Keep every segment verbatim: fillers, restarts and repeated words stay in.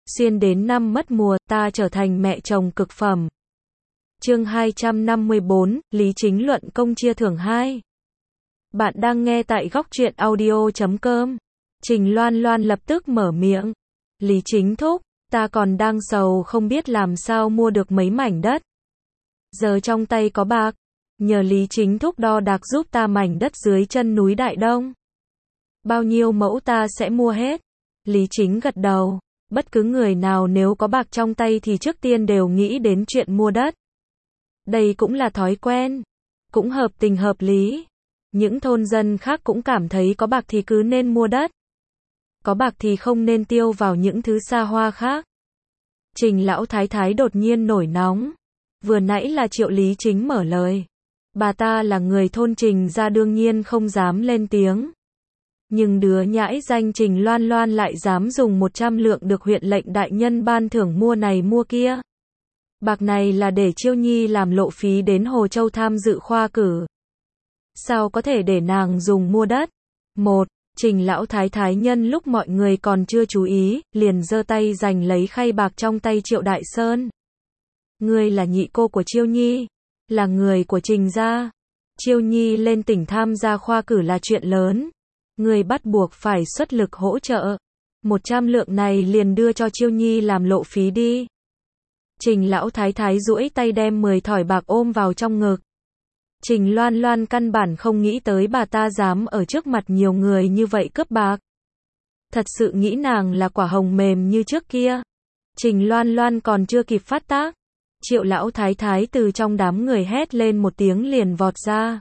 Xuyên đến năm mất mùa, ta trở thành mẹ chồng cực phẩm. Chương hai trăm năm mươi bốn, Lý Chính luận công chia thưởng hai. Bạn đang nghe tại góc truyện audio chấm com. Trình Loan Loan lập tức mở miệng. Lý Chính thúc, ta còn đang sầu không biết làm sao mua được mấy mảnh đất. Giờ trong tay có bạc, nhờ Lý Chính thúc đo đạc giúp ta mảnh đất dưới chân núi Đại Đông. Bao nhiêu mẫu ta sẽ mua hết. Lý Chính gật đầu. Bất cứ người nào nếu có bạc trong tay thì trước tiên đều nghĩ đến chuyện mua đất. Đây cũng là thói quen, cũng hợp tình hợp lý. Những thôn dân khác cũng cảm thấy có bạc thì cứ nên mua đất. Có bạc thì không nên tiêu vào những thứ xa hoa khác. Trình lão thái thái đột nhiên nổi nóng. Vừa nãy là Triệu Lý Chính mở lời. Bà ta là người thôn Trình gia đương nhiên không dám lên tiếng. Nhưng đứa nhãi danh Trình Loan Loan lại dám dùng một trăm lượng được huyện lệnh đại nhân ban thưởng mua này mua kia. Bạc này là để Chiêu Nhi làm lộ phí đến Hồ Châu tham dự khoa cử. Sao có thể để nàng dùng mua đất? Một, Trình lão thái thái nhân lúc mọi người còn chưa chú ý, liền giơ tay giành lấy khay bạc trong tay Triệu Đại Sơn. Ngươi là nhị cô của Chiêu Nhi, là người của Trình gia. Chiêu Nhi lên tỉnh tham gia khoa cử là chuyện lớn. Người bắt buộc phải xuất lực hỗ trợ. Một trăm lượng này liền đưa cho Chiêu Nhi làm lộ phí đi. Trình lão thái thái duỗi tay đem mười thỏi bạc ôm vào trong ngực. Trình Loan Loan căn bản không nghĩ tới bà ta dám ở trước mặt nhiều người như vậy cướp bạc. Thật sự nghĩ nàng là quả hồng mềm như trước kia. Trình Loan Loan còn chưa kịp phát tác. Triệu lão thái thái từ trong đám người hét lên một tiếng liền vọt ra.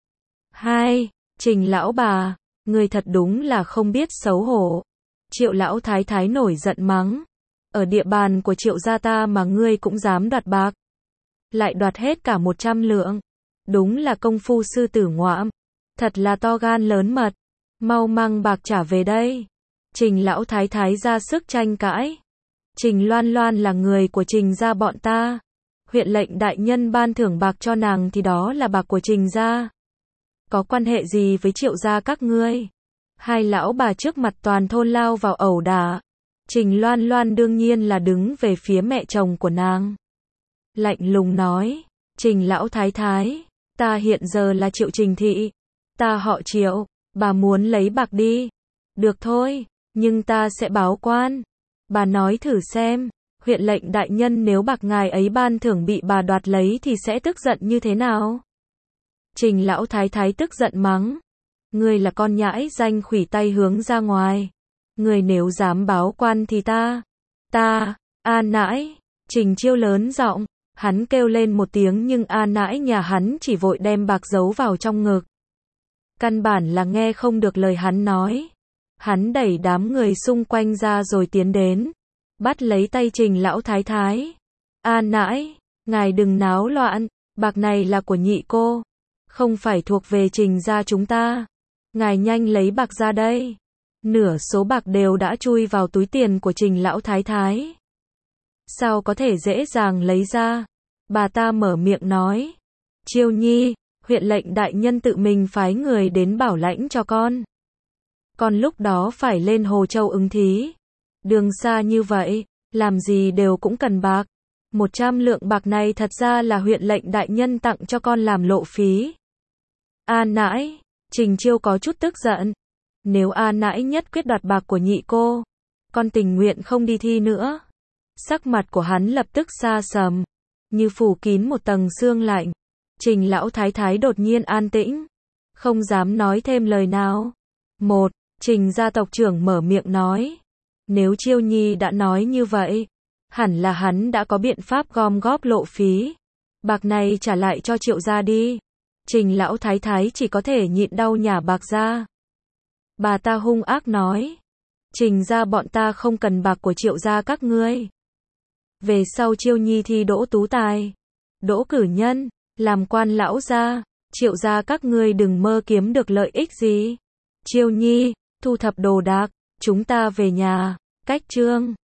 Hai, Trình lão bà. Ngươi thật đúng là không biết xấu hổ. Triệu lão thái thái nổi giận mắng. Ở địa bàn của Triệu gia ta mà ngươi cũng dám đoạt bạc. Lại đoạt hết cả một trăm lượng. Đúng là công phu sư tử ngoạm. Thật là to gan lớn mật. Mau mang bạc trả về đây. Trình lão thái thái ra sức tranh cãi. Trình Loan Loan là người của Trình gia bọn ta. Huyện lệnh đại nhân ban thưởng bạc cho nàng thì đó là bạc của Trình gia. Có quan hệ gì với Triệu gia các ngươi? Hai lão bà trước mặt toàn thôn lao vào ẩu đả. Trình Loan Loan đương nhiên là đứng về phía mẹ chồng của nàng. Lạnh lùng nói, Trình lão thái thái, ta hiện giờ là Triệu Trình thị. Ta họ Triệu, bà muốn lấy bạc đi. Được thôi, nhưng ta sẽ báo quan. Bà nói thử xem, huyện lệnh đại nhân nếu bạc ngài ấy ban thưởng bị bà đoạt lấy thì sẽ tức giận như thế nào? Trình lão thái thái tức giận mắng. Ngươi là con nhãi danh khủy tay hướng ra ngoài. Ngươi nếu dám báo quan thì ta, ta, a nãi. Trình Chiêu lớn giọng, hắn kêu lên một tiếng nhưng a nãi nhà hắn chỉ vội đem bạc giấu vào trong ngực. Căn bản là nghe không được lời hắn nói. Hắn đẩy đám người xung quanh ra rồi tiến đến. Bắt lấy tay Trình lão thái thái. A nãi, ngài đừng náo loạn, bạc này là của nhị cô. Không phải thuộc về Trình gia chúng ta. Ngài nhanh lấy bạc ra đây. Nửa số bạc đều đã chui vào túi tiền của Trình lão thái thái. Sao có thể dễ dàng lấy ra? Bà ta mở miệng nói. Chiêu Nhi, huyện lệnh đại nhân tự mình phái người đến bảo lãnh cho con. Con lúc đó phải lên Hồ Châu ứng thí. Đường xa như vậy, làm gì đều cũng cần bạc. Một trăm lượng bạc này thật ra là huyện lệnh đại nhân tặng cho con làm lộ phí. A nãi, Trình Chiêu có chút tức giận. Nếu A nãi nhất quyết đoạt bạc của nhị cô, con tình nguyện không đi thi nữa. Sắc mặt của hắn lập tức xa sầm, như phủ kín một tầng sương lạnh. Trình lão thái thái đột nhiên an tĩnh, không dám nói thêm lời nào. Một, Trình gia tộc trưởng mở miệng nói. Nếu Chiêu Nhi đã nói như vậy, hẳn là hắn đã có biện pháp gom góp lộ phí. Bạc này trả lại cho Triệu gia đi. Trình lão thái thái chỉ có thể nhịn đau nhả bạc ra. Bà ta hung ác nói. Trình gia bọn ta không cần bạc của Triệu gia các ngươi. Về sau Chiêu Nhi thi đỗ tú tài, đỗ cử nhân, làm quan lão gia, Triệu gia các ngươi đừng mơ kiếm được lợi ích gì. Chiêu Nhi, thu thập đồ đạc, chúng ta về nhà. Cách chương